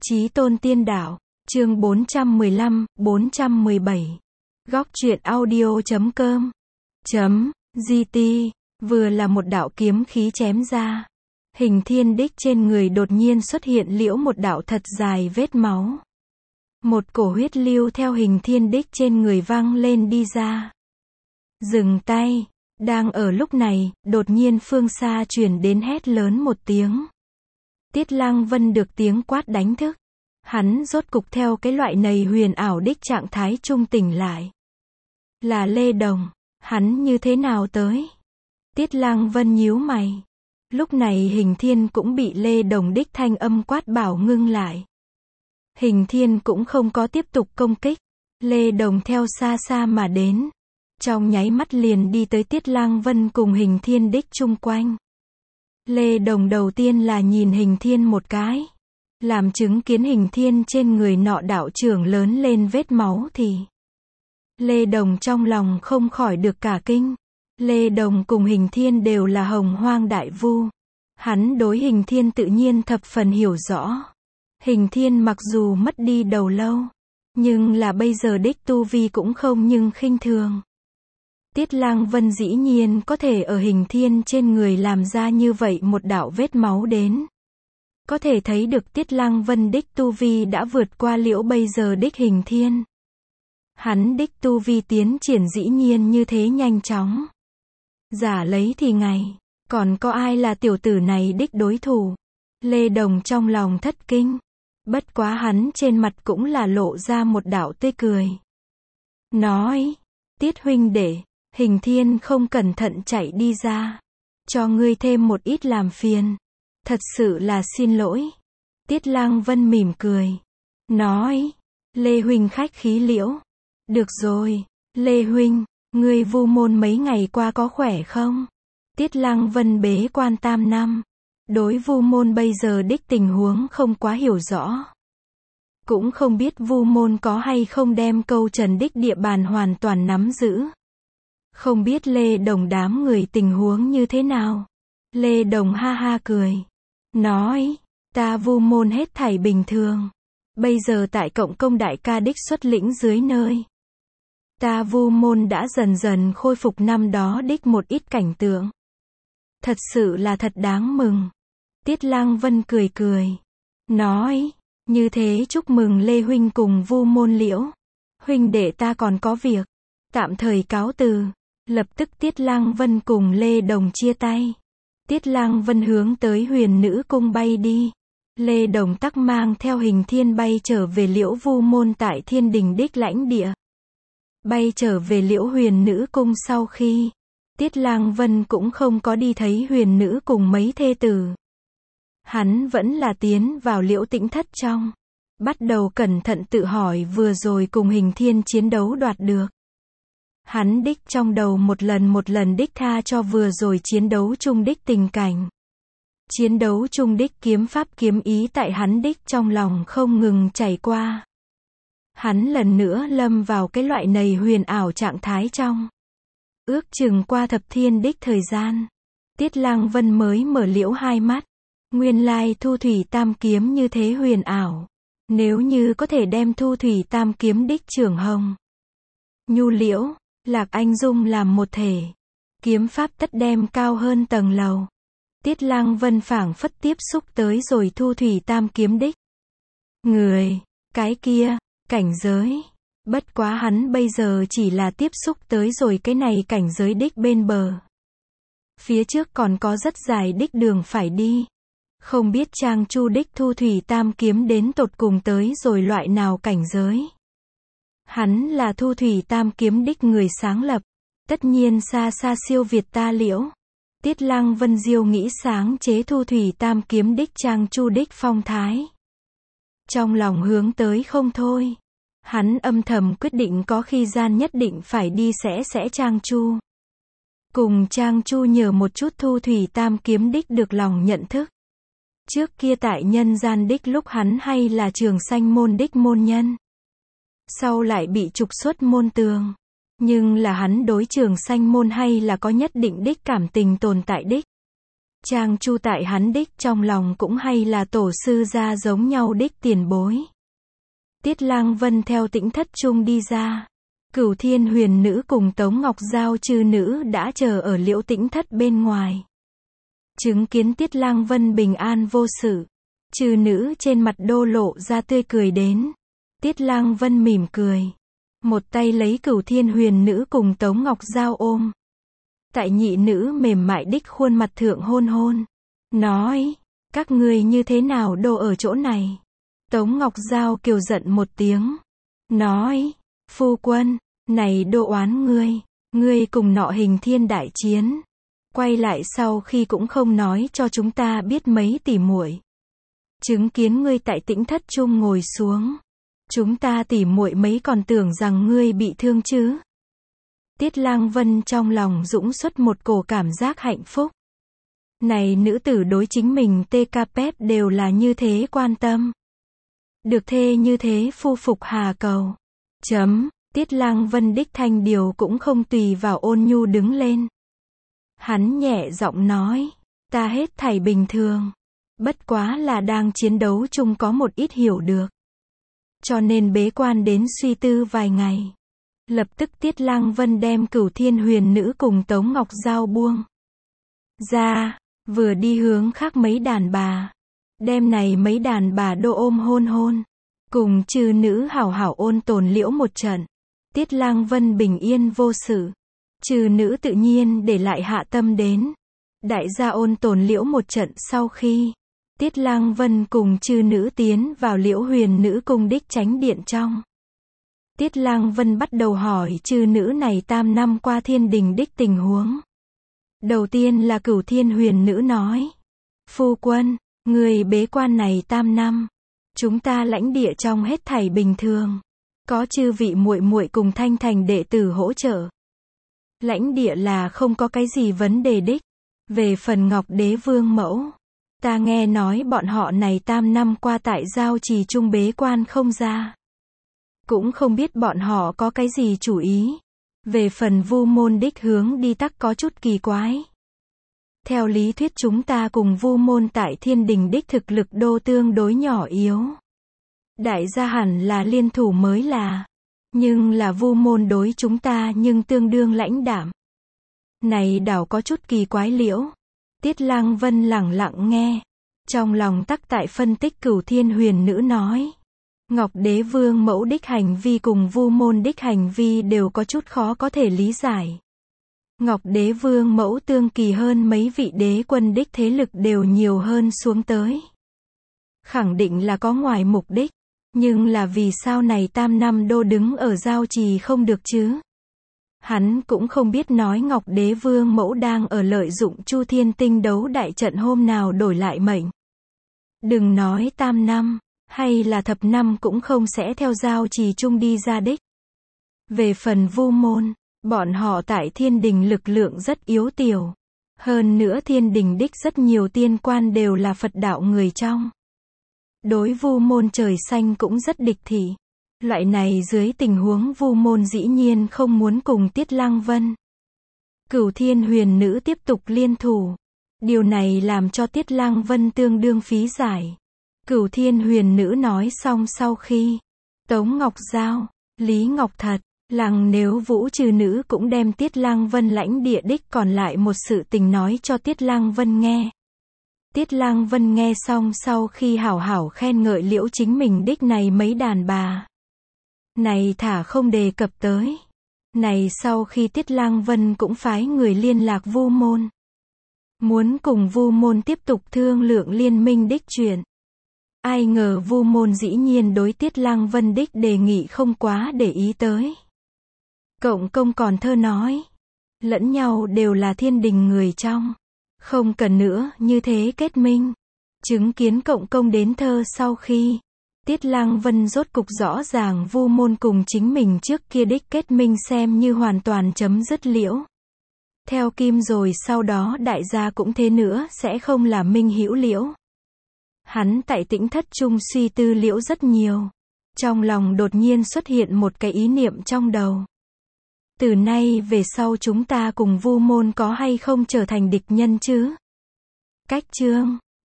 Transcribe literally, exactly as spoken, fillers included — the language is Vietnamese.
Chí tôn tiên đạo, chương bốn trăm mười lăm, bốn trăm mười bảy. Góc truyện audio chấm com chấm gt vừa là một đạo kiếm khí chém ra. Hình thiên đích trên người đột nhiên xuất hiện liễu một đạo thật dài vết máu. Một cổ huyết lưu theo hình thiên đích trên người văng lên đi ra. Dừng tay. Đang ở lúc này, đột nhiên phương xa truyền đến hét lớn một tiếng. Tiết Lăng Vân được tiếng quát đánh thức. Hắn rốt cục theo cái loại này huyền ảo đích trạng thái trung tỉnh lại. Là Lê Đồng, hắn như thế nào tới? Tiết Lăng Vân nhíu mày. Lúc này Hình Thiên cũng bị Lê Đồng đích thanh âm quát bảo ngưng lại. Hình Thiên cũng không có tiếp tục công kích. Lê Đồng theo xa xa mà đến. Trong nháy mắt liền đi tới Tiết Lăng Vân cùng Hình Thiên đích chung quanh. Lê Đồng đầu tiên là nhìn Hình Thiên một cái. Làm chứng kiến Hình Thiên trên người nọ đạo trưởng lớn lên vết máu thì Lê Đồng trong lòng không khỏi được cả kinh. Lê Đồng cùng Hình Thiên đều là hồng hoang đại vu. Hắn đối Hình Thiên tự nhiên thập phần hiểu rõ. Hình Thiên mặc dù mất đi đầu lâu, nhưng là bây giờ đích tu vi cũng không nhưng khinh thường. Tiết Lăng Vân dĩ nhiên có thể ở Hình Thiên trên người làm ra như vậy một đạo vết máu đến. Có thể thấy được Tiết Lăng Vân đích tu vi đã vượt qua liễu bây giờ đích Hình Thiên. Hắn đích tu vi tiến triển dĩ nhiên như thế nhanh chóng. Giả lấy thì ngày, còn có ai là tiểu tử này đích đối thủ? Lê Đồng trong lòng thất kinh. Bất quá hắn trên mặt cũng là lộ ra một đạo tươi cười. Nói, Tiết huynh đệ, Hình Thiên không cẩn thận chạy đi ra. Cho ngươi thêm một ít làm phiền. Thật sự là xin lỗi. Tiết Lăng Vân mỉm cười. Nói, Lê huynh khách khí liễu. Được rồi, Lê huynh, ngươi vu môn mấy ngày qua có khỏe không? Tiết Lăng Vân bế quan tam năm. Đối vu môn bây giờ đích tình huống không quá hiểu rõ. Cũng không biết vu môn có hay không đem câu trần đích địa bàn hoàn toàn nắm giữ. Không biết Lê Đồng đám người tình huống như thế nào. Lê Đồng ha ha cười. Nói, ta vu môn hết thảy bình thường. Bây giờ tại cộng công đại ca đích xuất lĩnh dưới nơi. Ta vu môn đã dần dần khôi phục năm đó đích một ít cảnh tượng. Thật sự là thật đáng mừng. Tiết Lăng Vân cười cười. Nói, như thế chúc mừng Lê huynh cùng vu môn liễu. Huynh đệ ta còn có việc. Tạm thời cáo từ. Lập tức Tiết Lăng Vân cùng Lê Đồng chia tay. Tiết Lăng Vân hướng tới Huyền Nữ Cung bay đi. Lê Đồng tắc mang theo Hình Thiên bay trở về liễu vu môn tại Thiên Đình đích lãnh địa. Bay trở về liễu Huyền Nữ Cung sau khi, Tiết Lăng Vân cũng không có đi thấy Huyền Nữ cùng mấy thê tử. Hắn vẫn là tiến vào liễu tĩnh thất trong. Bắt đầu cẩn thận tự hỏi vừa rồi cùng Hình Thiên chiến đấu đoạt được. Hắn đích trong đầu một lần một lần đích tha cho vừa rồi chiến đấu chung đích tình cảnh. Chiến đấu chung đích kiếm pháp kiếm ý tại hắn đích trong lòng không ngừng chảy qua. Hắn lần nữa lâm vào cái loại này huyền ảo trạng thái trong. Ước chừng qua thập thiên đích thời gian. Tiết Lăng Vân mới mở liễu hai mắt. Nguyên lai Thu Thủy Tam Kiếm như thế huyền ảo. Nếu như có thể đem Thu Thủy Tam Kiếm đích trưởng hồng, Nhu Liễu, Lạc Anh Dung làm một thể. Kiếm pháp tất đem cao hơn tầng lầu. Tiết Lăng Vân phảng phất tiếp xúc tới rồi Thu Thủy Tam Kiếm đích. Người, cái kia, cảnh giới. Bất quá hắn bây giờ chỉ là tiếp xúc tới rồi cái này cảnh giới đích bên bờ. Phía trước còn có rất dài đích đường phải đi. Không biết Trang Chu đích Thu Thủy Tam Kiếm đến tột cùng tới rồi loại nào cảnh giới. Hắn là Thu Thủy Tam Kiếm đích người sáng lập. Tất nhiên xa xa siêu việt ta liễu. Tiết Lăng Vân diêu nghĩ sáng chế Thu Thủy Tam Kiếm đích Trang Chu đích phong thái. Trong lòng hướng tới không thôi. Hắn âm thầm quyết định có khi gian nhất định phải đi sẽ sẽ Trang Chu. Cùng Trang Chu nhờ một chút Thu Thủy Tam Kiếm đích được lòng nhận thức. Trước kia tại nhân gian đích lúc hắn hay là Trường Sanh môn đích môn nhân. Sau lại bị trục xuất môn tường. Nhưng là hắn đối Trường Sanh môn hay là có nhất định đích cảm tình tồn tại đích. Trang Chu tại hắn đích trong lòng cũng hay là tổ sư gia giống nhau đích tiền bối. Tiết Lang Vân theo Tĩnh thất trung đi ra. Cửu Thiên Huyền Nữ cùng Tống Ngọc Giao chư nữ đã chờ ở Liễu Tĩnh thất bên ngoài. Chứng kiến Tiết Lang Vân bình an vô sự, chư nữ trên mặt đô lộ ra tươi cười đến. Tiết Lang Vân mỉm cười, một tay lấy Cửu Thiên Huyền Nữ cùng Tống Ngọc Giao ôm. Tại nhị nữ mềm mại đích khuôn mặt thượng hôn hôn. Nói, các ngươi như thế nào đô ở chỗ này? Tống Ngọc Giao kiều giận một tiếng. Nói, phu quân, này đô oán ngươi, ngươi cùng nọ Hình Thiên đại chiến. Quay lại sau khi cũng không nói cho chúng ta biết mấy tỉ muội. Chứng kiến ngươi tại Tĩnh thất trung ngồi xuống. Chúng ta tỉ muội mấy còn tưởng rằng ngươi bị thương chứ. Tiết Lang Vân trong lòng dũng xuất một cổ cảm giác hạnh phúc. Này nữ tử đối chính mình tê ca pép đều là như thế quan tâm. Được thê như thế phu phục hà cầu. Chấm, Tiết Lang Vân đích thanh điều cũng không tùy vào ôn nhu đứng lên. Hắn nhẹ giọng nói, ta hết thảy bình thường. Bất quá là đang chiến đấu chung có một ít hiểu được. Cho nên bế quan đến suy tư vài ngày. Lập tức Tiết Lang Vân đem Cửu Thiên Huyền Nữ cùng Tống Ngọc Giao buông ra, vừa đi hướng khác mấy đàn bà. Đem này mấy đàn bà đô ôm hôn hôn. Cùng chư nữ hảo hảo ôn tồn liễu một trận. Tiết Lang Vân bình yên vô sự. Chư nữ tự nhiên để lại hạ tâm đến. Đại gia ôn tồn liễu một trận sau khi. Tiết Lang Vân cùng chư nữ tiến vào Liễu Huyền Nữ cung đích chánh điện trong. Tiết Lang Vân bắt đầu hỏi chư nữ này tam năm qua thiên đình đích tình huống. Đầu tiên là Cửu Thiên Huyền Nữ nói. Phu quân, người bế quan này tam năm. Chúng ta lãnh địa trong hết thảy bình thường. Có chư vị muội muội cùng Thanh Thành đệ tử hỗ trợ. Lãnh địa là không có cái gì vấn đề đích. Về phần Ngọc Đế Vương mẫu. Ta nghe nói bọn họ này tam năm qua tại giao trì trung bế quan không ra. Cũng không biết bọn họ có cái gì chủ ý. Về phần Vu môn đích hướng đi tắc có chút kỳ quái. Theo lý thuyết chúng ta cùng Vu môn tại thiên đình đích thực lực đô tương đối nhỏ yếu. Đại gia hẳn là liên thủ mới là. Nhưng là Vu môn đối chúng ta nhưng tương đương lãnh đạm. Này đảo có chút kỳ quái liễu. Tiết Lang Vân lẳng lặng nghe. Trong lòng tắc tại phân tích Cửu Thiên Huyền Nữ nói. Ngọc Đế Vương mẫu đích hành vi cùng Vu môn đích hành vi đều có chút khó có thể lý giải. Ngọc Đế Vương mẫu tương kỳ hơn mấy vị đế quân đích thế lực đều nhiều hơn xuống tới. Khẳng định là có ngoài mục đích. Nhưng là vì sao này tam năm đô đứng ở giao trì không được chứ? Hắn cũng không biết nói Ngọc Đế Vương mẫu đang ở lợi dụng Chu Thiên Tinh đấu đại trận hôm nào đổi lại mệnh. Đừng nói tam năm, hay là thập năm cũng không sẽ theo giao trì chung đi ra đích. Về phần Vu môn, bọn họ tại thiên đình lực lượng rất yếu tiểu. Hơn nữa thiên đình đích rất nhiều tiên quan đều là Phật đạo người trong. Đối Vu môn trời xanh cũng rất địch thị. Loại này dưới tình huống Vu môn dĩ nhiên không muốn cùng Tiết Lang Vân. Cửu Thiên Huyền Nữ tiếp tục liên thủ. Điều này làm cho Tiết Lang Vân tương đương phí giải. Cửu Thiên Huyền Nữ nói xong sau khi. Tống Ngọc Giao, Lý Ngọc Thật, Lăng Nếu Vũ trừ nữ cũng đem Tiết Lang Vân lãnh địa đích còn lại một sự tình nói cho Tiết Lang Vân nghe. Tiết Lang Vân nghe xong sau khi hảo hảo khen ngợi liễu chính mình đích này mấy đàn bà. Này thả không đề cập tới. Này sau khi Tiết Lang Vân cũng phái người liên lạc Vu môn. Muốn cùng Vu môn tiếp tục thương lượng liên minh đích chuyện. Ai ngờ Vu môn dĩ nhiên đối Tiết Lang Vân đích đề nghị không quá để ý tới. Cộng công còn thơ nói. Lẫn nhau đều là thiên đình người trong. Không cần nữa như thế kết minh. Chứng kiến cộng công đến thơ sau khi. Tiết Lang Vân rốt cục rõ ràng Vu môn cùng chính mình trước kia đích kết minh xem như hoàn toàn chấm dứt liễu. Theo kim rồi sau đó đại gia cũng thế nữa sẽ không là minh hữu liễu. Hắn tại Tĩnh thất trung suy tư liễu rất nhiều. Trong lòng đột nhiên xuất hiện một cái ý niệm trong đầu. Từ nay về sau chúng ta cùng Vu môn có hay không trở thành địch nhân chứ? Cách chương